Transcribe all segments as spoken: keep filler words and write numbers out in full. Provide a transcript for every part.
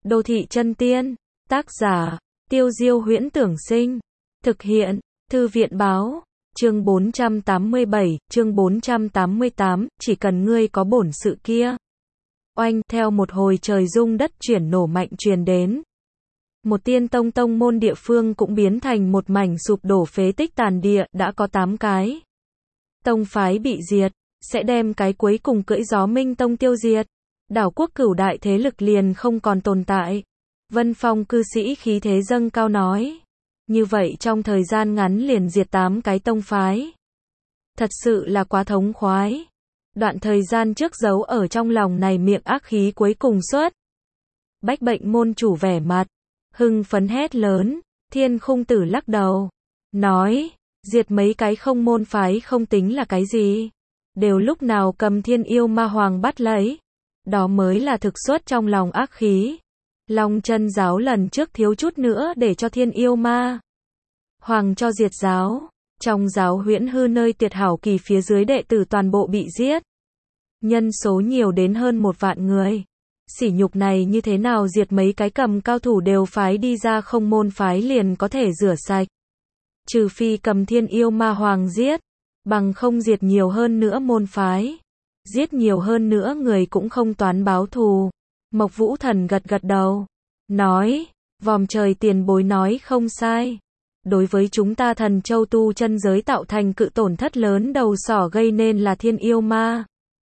Đô thị chân tiên. Tác giả, Tiêu Diêu Huyễn Tưởng Sinh. Thực hiện, Thư viện Báo. Chương bốn trăm tám mươi bảy, chương bốn trăm tám mươi tám, chỉ cần ngươi có bổn sự kia. Oanh, theo một hồi trời rung đất chuyển nổ mạnh truyền đến. Một tiên tông tông môn địa phương cũng biến thành một mảnh sụp đổ phế tích tàn địa, đã có tám cái tông phái bị diệt, sẽ đem cái cuối cùng cưỡi gió minh tông tiêu diệt. Đảo quốc cửu đại thế lực liền không còn tồn tại. Vân Phong cư sĩ khí thế dâng cao nói. Như vậy trong thời gian ngắn liền diệt tám cái tông phái. Thật sự là quá thống khoái. Đoạn thời gian trước giấu ở trong lòng này miệng ác khí cuối cùng xuất. Bách bệnh môn chủ vẻ mặt hưng phấn hét lớn. Thiên Khung Tử lắc đầu. Nói, diệt mấy cái không môn phái không tính là cái gì. Đều lúc nào cầm Thiên Yêu Ma Hoàng bắt lấy. Đó mới là thực xuất trong lòng ác khí. Long Chân giáo lần trước thiếu chút nữa để cho Thiên Yêu Ma Hoàng cho diệt giáo. Trong giáo Huyễn Hư nơi Tuyệt Hảo Kỳ phía dưới đệ tử toàn bộ bị giết. Nhân số nhiều đến hơn một vạn người. Sỉ nhục này như thế nào diệt mấy cái cầm cao thủ đều phái đi ra không môn phái liền có thể rửa sạch. Trừ phi cầm Thiên Yêu Ma Hoàng giết. Bằng không diệt nhiều hơn nữa môn phái. Giết nhiều hơn nữa người cũng không toán báo thù. Mộc Vũ Thần gật gật đầu. Nói, vòm trời tiền bối nói không sai. Đối với chúng ta Thần Châu tu chân giới tạo thành cự tổn thất lớn đầu sỏ gây nên là Thiên Yêu Ma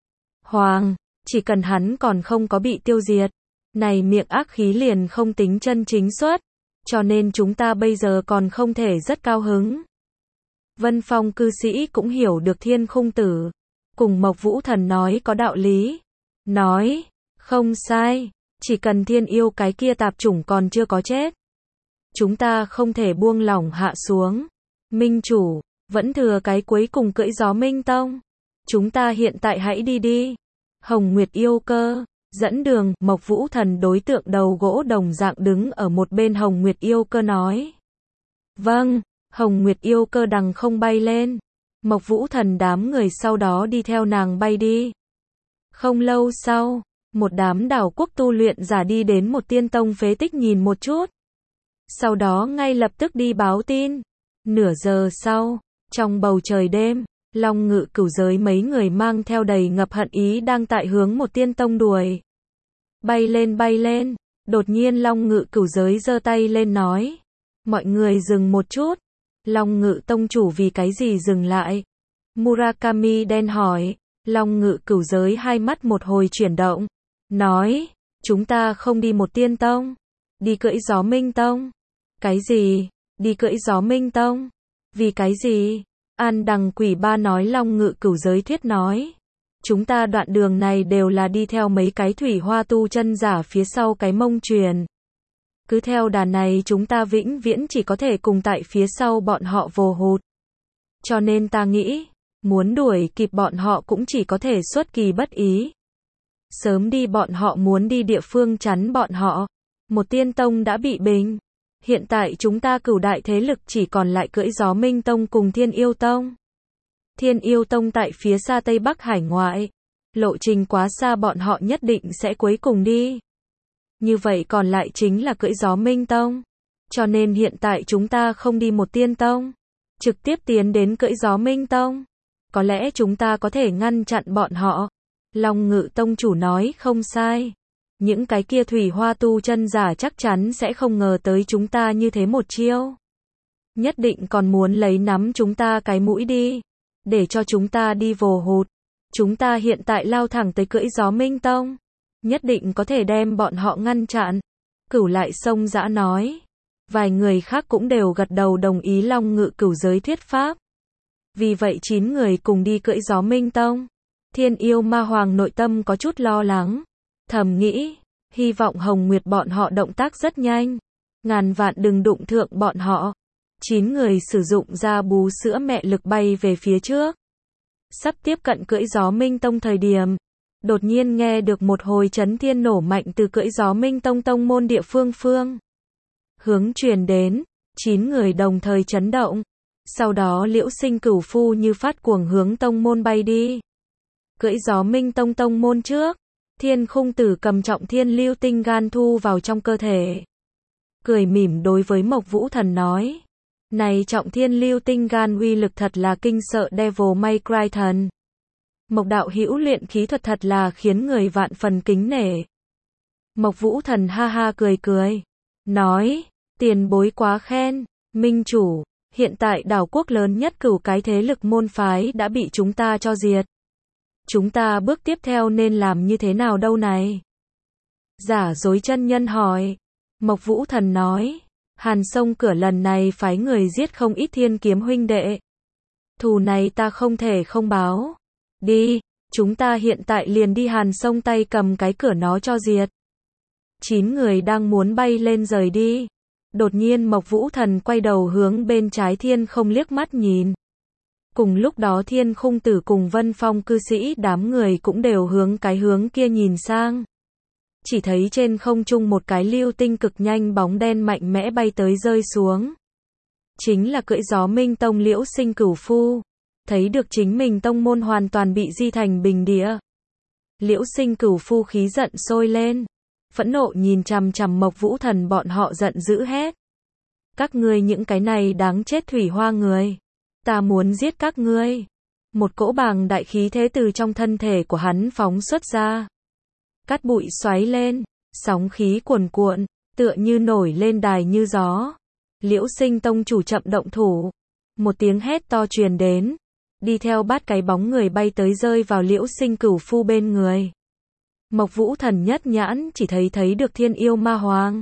Hoàng. Chỉ cần hắn còn không có bị tiêu diệt. Này miệng ác khí liền không tính chân chính xuất. Cho nên chúng ta bây giờ còn không thể rất cao hứng. Vân Phong cư sĩ cũng hiểu được Thiên Khung Tử. Cùng Mộc Vũ Thần nói có đạo lý. Nói, không sai. Chỉ cần thiên yêu cái kia tạp chủng còn chưa có chết. Chúng ta không thể buông lỏng hạ xuống. Minh chủ, vẫn thừa cái cuối cùng cưỡi gió Minh Tông. Chúng ta hiện tại hãy đi đi. Hồng Nguyệt yêu cơ, dẫn đường, Mộc Vũ Thần đối tượng đầu gỗ đồng dạng đứng ở một bên Hồng Nguyệt yêu cơ nói. Vâng, Hồng Nguyệt yêu cơ đằng không bay lên. Mộc Vũ Thần đám người sau đó đi theo nàng bay đi. Không lâu sau, một đám đảo quốc tu luyện giả đi đến một tiên tông phế tích nhìn một chút. Sau đó ngay lập tức đi báo tin. Nửa giờ sau, trong bầu trời đêm, Long Ngự Cửu giới mấy người mang theo đầy ngập hận ý đang tại hướng một tiên tông đuổi. Bay lên bay lên, đột nhiên Long Ngự Cửu giới giơ tay lên nói. Mọi người dừng một chút. Long Ngự tông chủ vì cái gì dừng lại? Murakami đen hỏi. Long Ngự Cửu giới hai mắt một hồi chuyển động. Nói, chúng ta không đi một tiên tông. Đi cưỡi gió Minh Tông. Cái gì? Đi cưỡi gió Minh Tông? Vì cái gì? An Đằng Quỷ Ba nói Long Ngự Cửu giới thuyết nói. Chúng ta đoạn đường này đều là đi theo mấy cái thủy hoa tu chân giả phía sau cái mông truyền. Cứ theo đà này chúng ta vĩnh viễn chỉ có thể cùng tại phía sau bọn họ vồ hụt. Cho nên ta nghĩ, muốn đuổi kịp bọn họ cũng chỉ có thể xuất kỳ bất ý. Sớm đi bọn họ muốn đi địa phương chắn bọn họ. Một tiên tông đã bị bình. Hiện tại chúng ta cửu đại thế lực chỉ còn lại cưỡi gió Minh Tông cùng Thiên Yêu Tông. Thiên Yêu Tông tại phía xa Tây Bắc hải ngoại. Lộ trình quá xa bọn họ nhất định sẽ cuối cùng đi. Như vậy còn lại chính là cưỡi gió Minh Tông. Cho nên hiện tại chúng ta không đi một tiên tông. Trực tiếp tiến đến cưỡi gió Minh Tông. Có lẽ chúng ta có thể ngăn chặn bọn họ. Long Ngự tông chủ nói không sai. Những cái kia thủy hoa tu chân giả chắc chắn sẽ không ngờ tới chúng ta như thế một chiêu. Nhất định còn muốn lấy nắm chúng ta cái mũi đi. Để cho chúng ta đi vồ hụt. Chúng ta hiện tại lao thẳng tới cưỡi gió Minh Tông. Nhất định có thể đem bọn họ ngăn chặn. Cửu Lại Sông Dã nói. Vài người khác cũng đều gật đầu đồng ý Long Ngự Cửu giới thuyết pháp. Vì vậy chín người cùng đi cưỡi gió Minh Tông. Thiên Yêu Ma Hoàng nội tâm có chút lo lắng. Thầm nghĩ, hy vọng Hồng Nguyệt bọn họ động tác rất nhanh. Ngàn vạn đừng đụng thượng bọn họ. Chín người sử dụng ra bú sữa mẹ lực bay về phía trước. Sắp tiếp cận cưỡi gió Minh Tông thời điểm. Đột nhiên nghe được một hồi chấn thiên nổ mạnh từ cưỡi gió Minh Tông tông môn địa phương phương. Hướng truyền đến, chín người đồng thời chấn động. Sau đó Liễu Sinh Cửu Phu như phát cuồng hướng tông môn bay đi. Cưỡi gió Minh Tông tông môn trước. Thiên Khung Tử cầm trọng thiên lưu tinh gan thu vào trong cơ thể. Cười mỉm đối với Mộc Vũ Thần nói. Này trọng thiên lưu tinh gan uy lực thật là kinh sợ Devil May Cry thần. Mộc đạo hữu luyện khí thuật thật là khiến người vạn phần kính nể. Mộc Vũ Thần ha ha cười cười. Nói, tiền bối quá khen, minh chủ, hiện tại đảo quốc lớn nhất cửu cái thế lực môn phái đã bị chúng ta cho diệt. Chúng ta bước tiếp theo nên làm như thế nào đâu này? Giả dối chân nhân hỏi. Mộc Vũ Thần nói, Hàn Sông Cửa lần này phái người giết không ít Thiên Kiếm huynh đệ. Thù này ta không thể không báo. Đi, chúng ta hiện tại liền đi Hàn Sông tay cầm cái cửa nó cho diệt. Chín người đang muốn bay lên rời đi. Đột nhiên Mộc Vũ Thần quay đầu hướng bên trái thiên không liếc mắt nhìn. Cùng lúc đó Thiên Khung Tử cùng Vân Phong cư sĩ đám người cũng đều hướng cái hướng kia nhìn sang. Chỉ thấy trên không trung một cái lưu tinh cực nhanh bóng đen mạnh mẽ bay tới rơi xuống. Chính là cưỡi gió Minh Tông Liễu Sinh Cửu Phu. Thấy được chính mình tông môn hoàn toàn bị di thành bình địa. Liễu Sinh Cửu Phu khí giận sôi lên. Phẫn nộ nhìn chằm chằm Mộc Vũ Thần bọn họ giận dữ hét. Các ngươi những cái này đáng chết thủy hoa người. Ta muốn giết các ngươi. Một cỗ bàng đại khí thế từ trong thân thể của hắn phóng xuất ra. Cát bụi xoáy lên, sóng khí cuồn cuộn, tựa như nổi lên đài như gió. Liễu Sinh tông chủ chậm động thủ. Một tiếng hét to truyền đến. Đi theo bát cái bóng người bay tới rơi vào Liễu Sinh Cửu Phu bên người. Mộc Vũ Thần nhất nhãn chỉ thấy thấy được Thiên Yêu Ma Hoàng.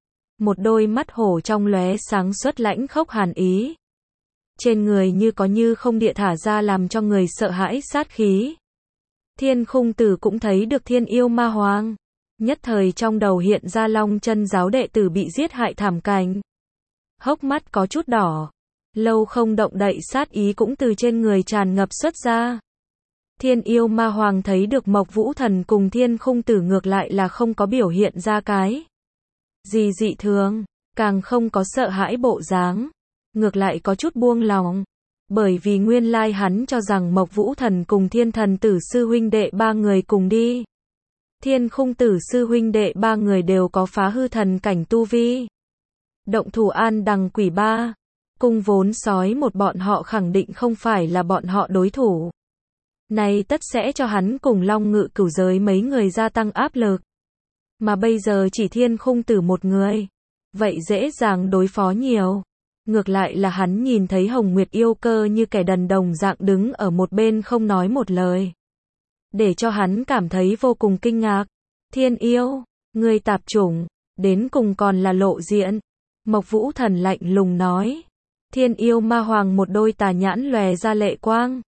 Một đôi mắt hổ trong lóe sáng xuất lãnh khốc hàn ý. Trên người như có như không địa thả ra làm cho người sợ hãi sát khí. Thiên Khung Tử cũng thấy được Thiên Yêu Ma Hoàng. Nhất thời trong đầu hiện ra Long Chân giáo đệ tử bị giết hại thảm cảnh. Hốc mắt có chút đỏ. Lâu không động đậy sát ý cũng từ trên người tràn ngập xuất ra. Thiên Yêu Ma Hoàng thấy được Mộc Vũ Thần cùng Thiên Khung Tử ngược lại là không có biểu hiện ra cái gì dị thường, càng không có sợ hãi bộ dáng, ngược lại có chút buông lòng, bởi vì nguyên lai hắn cho rằng Mộc Vũ Thần cùng Thiên Thần Tử sư huynh đệ ba người cùng đi. Thiên Khung Tử sư huynh đệ ba người đều có phá hư thần cảnh tu vi. Động thủ an đằng quỷ ba, cung vốn sói một bọn họ khẳng định không phải là bọn họ đối thủ. Này tất sẽ cho hắn cùng Long Ngự Cửu giới mấy người gia tăng áp lực. Mà bây giờ chỉ Thiên Khung Tử một người. Vậy dễ dàng đối phó nhiều. Ngược lại là hắn nhìn thấy Hồng Nguyệt Yêu Cơ như kẻ đần đồng dạng đứng ở một bên không nói một lời. Để cho hắn cảm thấy vô cùng kinh ngạc. Thiên Yêu, người tạp chủng, đến cùng còn là lộ diện. Mộc Vũ Thần lạnh lùng nói. Thiên Yêu Ma Hoàng một đôi tà nhãn lòe ra lệ quang.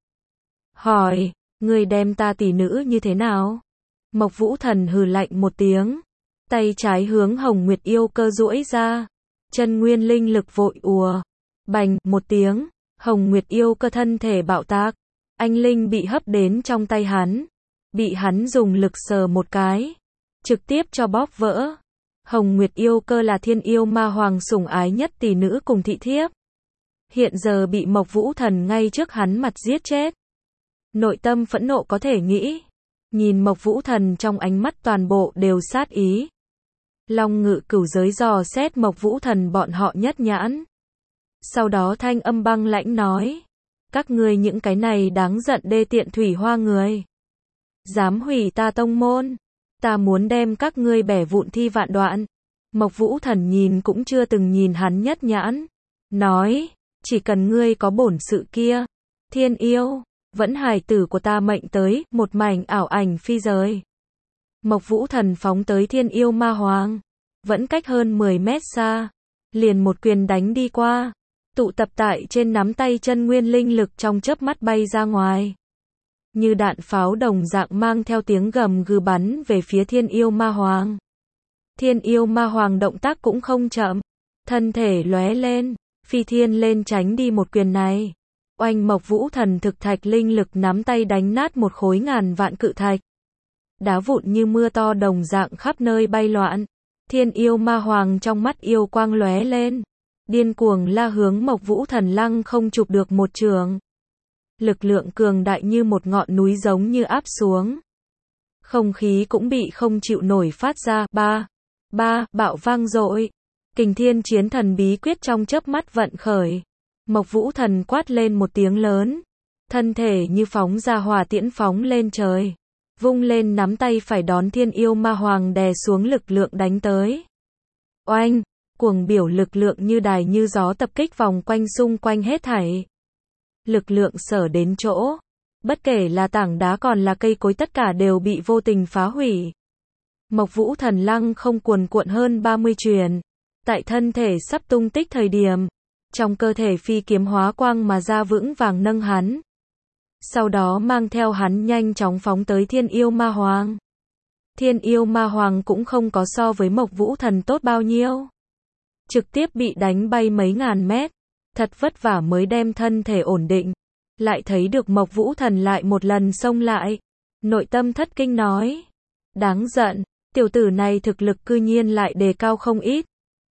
Hỏi, người đem ta tỷ nữ như thế nào? Mộc Vũ Thần hừ lạnh một tiếng. Tay trái hướng Hồng Nguyệt Yêu Cơ duỗi ra. Chân nguyên linh lực vội ùa. Bành, một tiếng. Hồng Nguyệt Yêu Cơ thân thể bạo tác. Anh linh bị hấp đến trong tay hắn. Bị hắn dùng lực sờ một cái. Trực tiếp cho bóp vỡ. Hồng Nguyệt Yêu Cơ là Thiên Yêu Ma Hoàng sủng ái nhất tỷ nữ cùng thị thiếp. Hiện giờ bị Mộc Vũ Thần ngay trước hắn mặt giết chết. Nội tâm phẫn nộ có thể nghĩ. Nhìn Mộc Vũ Thần trong ánh mắt toàn bộ đều sát ý. Long Ngự Cửu giới dò xét Mộc Vũ Thần bọn họ nhất nhãn. Sau đó thanh âm băng lãnh nói. Các ngươi những cái này đáng giận đê tiện thủy hoa người. Dám hủy ta tông môn. Ta muốn đem các ngươi bẻ vụn thi vạn đoạn. Mộc Vũ Thần nhìn cũng chưa từng nhìn hắn nhất nhãn. Nói, chỉ cần ngươi có bổn sự kia. Thiên Yêu, vẫn hài tử của ta mệnh tới, một mảnh ảo ảnh phi rời. Mộc Vũ Thần phóng tới Thiên Yêu Ma Hoàng. Vẫn cách hơn mười mét xa. Liền một quyền đánh đi qua. Tụ tập tại trên nắm tay chân nguyên linh lực trong chớp mắt bay ra ngoài. Như đạn pháo đồng dạng mang theo tiếng gầm gừ bắn về phía Thiên Yêu Ma Hoàng. Thiên Yêu Ma Hoàng động tác cũng không chậm. Thân thể lóe lên. Phi thiên lên tránh đi một quyền này. Oanh, Mộc Vũ Thần thực thạch linh lực nắm tay đánh nát một khối ngàn vạn cự thạch. Đá vụn như mưa to đồng dạng khắp nơi bay loạn. Thiên Yêu Ma Hoàng trong mắt yêu quang lóe lên. Điên cuồng la hướng Mộc Vũ Thần lăng không chụp được một trường. Lực lượng cường đại như một ngọn núi giống như áp xuống. Không khí cũng bị không chịu nổi phát ra ba, ba, bạo vang dội. Kình thiên chiến thần bí quyết trong chớp mắt vận khởi. Mộc Vũ Thần quát lên một tiếng lớn. Thân thể như phóng ra hỏa tiễn phóng lên trời. Vung lên nắm tay phải đón thiên yêu ma hoàng đè xuống lực lượng đánh tới. Oanh! Cuồng biểu lực lượng như đài như gió tập kích vòng quanh xung quanh hết thảy. Lực lượng sở đến chỗ. Bất kể là tảng đá còn là cây cối tất cả đều bị vô tình phá hủy. Mộc Vũ Thần lăng không cuồn cuộn hơn ba mươi truyền. Tại thân thể sắp tung tích thời điểm. Trong cơ thể phi kiếm hóa quang mà ra vững vàng nâng hắn. Sau đó mang theo hắn nhanh chóng phóng tới thiên yêu ma hoàng. Thiên yêu ma hoàng cũng không có so với Mộc Vũ Thần tốt bao nhiêu. Trực tiếp bị đánh bay mấy ngàn mét. Thật vất vả mới đem thân thể ổn định. Lại thấy được Mộc Vũ Thần lại một lần xông lại. Nội tâm thất kinh nói. Đáng giận, tiểu tử này thực lực cư nhiên lại đề cao không ít.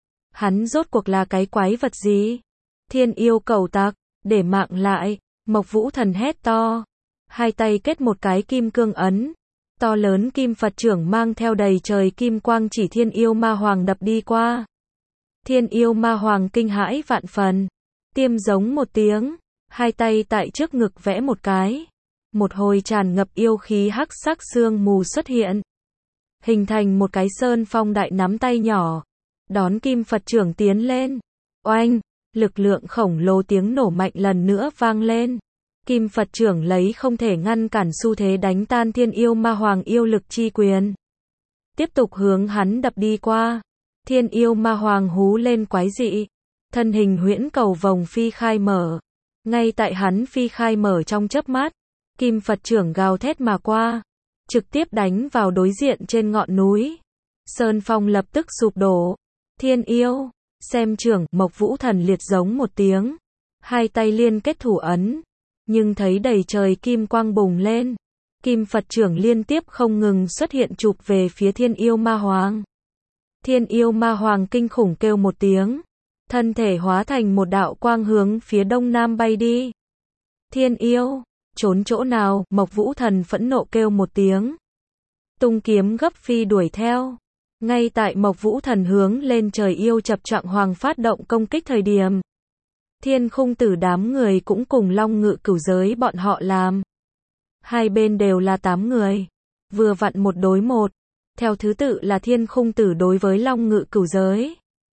Hắn rốt cuộc là cái quái vật gì? Thiên yêu cầu tặc, để mạng lại. Mộc Vũ Thần hét to. Hai tay kết một cái kim cương ấn. To lớn kim Phật trưởng mang theo đầy trời kim quang chỉ thiên yêu ma hoàng đập đi qua. Thiên yêu ma hoàng kinh hãi vạn phần. Tiêm giống một tiếng. Hai tay tại trước ngực vẽ một cái. Một hồi tràn ngập yêu khí hắc sắc sương mù xuất hiện. Hình thành một cái sơn phong đại nắm tay nhỏ. Đón kim Phật trưởng tiến lên. Oanh! Lực lượng khổng lồ tiếng nổ mạnh lần nữa vang lên. Kim Phật trưởng lấy không thể ngăn cản xu thế đánh tan thiên yêu ma hoàng yêu lực chi quyền. Tiếp tục hướng hắn đập đi qua. Thiên yêu ma hoàng hú lên quái dị. Thân hình huyễn cầu vòng phi khai mở. Ngay tại hắn phi khai mở trong chớp mắt. Kim Phật trưởng gào thét mà qua. Trực tiếp đánh vào đối diện trên ngọn núi. Sơn phong lập tức sụp đổ. Thiên yêu. Xem trưởng, Mộc Vũ Thần liệt giống một tiếng. Hai tay liên kết thủ ấn. Nhưng thấy đầy trời kim quang bùng lên. Kim Phật trưởng liên tiếp không ngừng xuất hiện chụp về phía thiên yêu ma hoàng. Thiên yêu ma hoàng kinh khủng kêu một tiếng. Thân thể hóa thành một đạo quang hướng phía đông nam bay đi. Thiên yêu, trốn chỗ nào? Mộc Vũ Thần phẫn nộ kêu một tiếng. Tung kiếm gấp phi đuổi theo. Ngay tại Mộc Vũ Thần hướng lên trời yêu chập choạng hoàng phát động công kích thời điểm. Thiên Khung Tử đám người cũng cùng Long Ngự Cửu Giới bọn họ làm. Hai bên đều là tám người. Vừa vặn một đối một. Theo thứ tự là Thiên Khung Tử đối với Long Ngự Cửu Giới.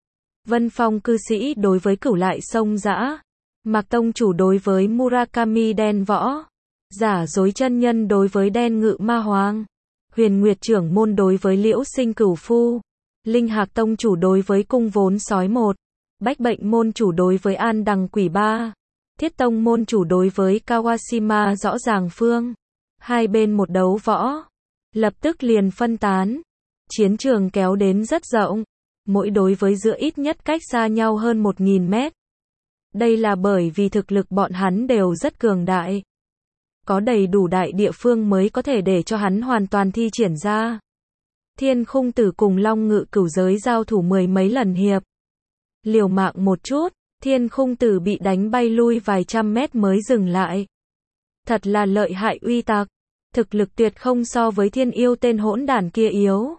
Vân Phong cư sĩ đối với Cửu Lại Sông Dã. Mạc Tông chủ đối với Murakami Đen Võ. Giả Dối chân nhân đối với Đen Ngự Ma Hoàng. Huyền Nguyệt trưởng môn đối với Liễu Sinh Cửu Phu. Linh Hạc Tông chủ đối với Cung Vốn Sói một. Bách Bệnh môn chủ đối với An Đằng Quỷ ba. Thiết Tông môn chủ đối với Kawashima Rõ Ràng Phương. Hai bên một đấu võ. Lập tức liền phân tán. Chiến trường kéo đến rất rộng. Mỗi đối với giữa ít nhất cách xa nhau hơn một nghìn mét. Đây là bởi vì thực lực bọn hắn đều rất cường đại. Có đầy đủ đại địa phương mới có thể để cho hắn hoàn toàn thi triển ra. Thiên Khung Tử cùng Long Ngự Cửu Giới giao thủ mười mấy lần hiệp. Liều mạng một chút, Thiên Khung Tử bị đánh bay lui vài trăm mét mới dừng lại. Thật là lợi hại uy tặc. Thực lực tuyệt không so với thiên yêu tên hỗn đản kia yếu.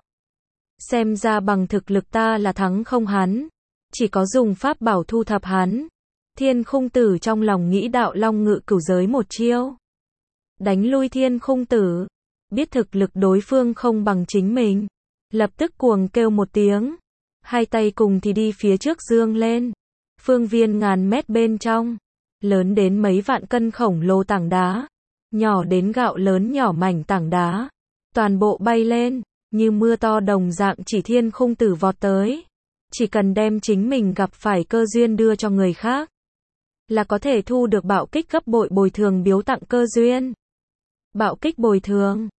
Xem ra bằng thực lực ta là thắng không hắn. Chỉ có dùng pháp bảo thu thập hắn. Thiên Khung Tử trong lòng nghĩ đạo Long Ngự Cửu Giới một chiêu. Đánh lui Thiên Khung Tử. Biết thực lực đối phương không bằng chính mình. Lập tức cuồng kêu một tiếng. Hai tay cùng thì đi phía trước dương lên. Phương viên ngàn mét bên trong. Lớn đến mấy vạn cân khổng lồ tảng đá. Nhỏ đến gạo lớn nhỏ mảnh tảng đá. Toàn bộ bay lên. Như mưa to đồng dạng chỉ Thiên Khung Tử vọt tới. Chỉ cần đem chính mình gặp phải cơ duyên đưa cho người khác. Là có thể thu được bạo kích gấp bội bồi thường biếu tặng cơ duyên. Bạo kích bồi thường.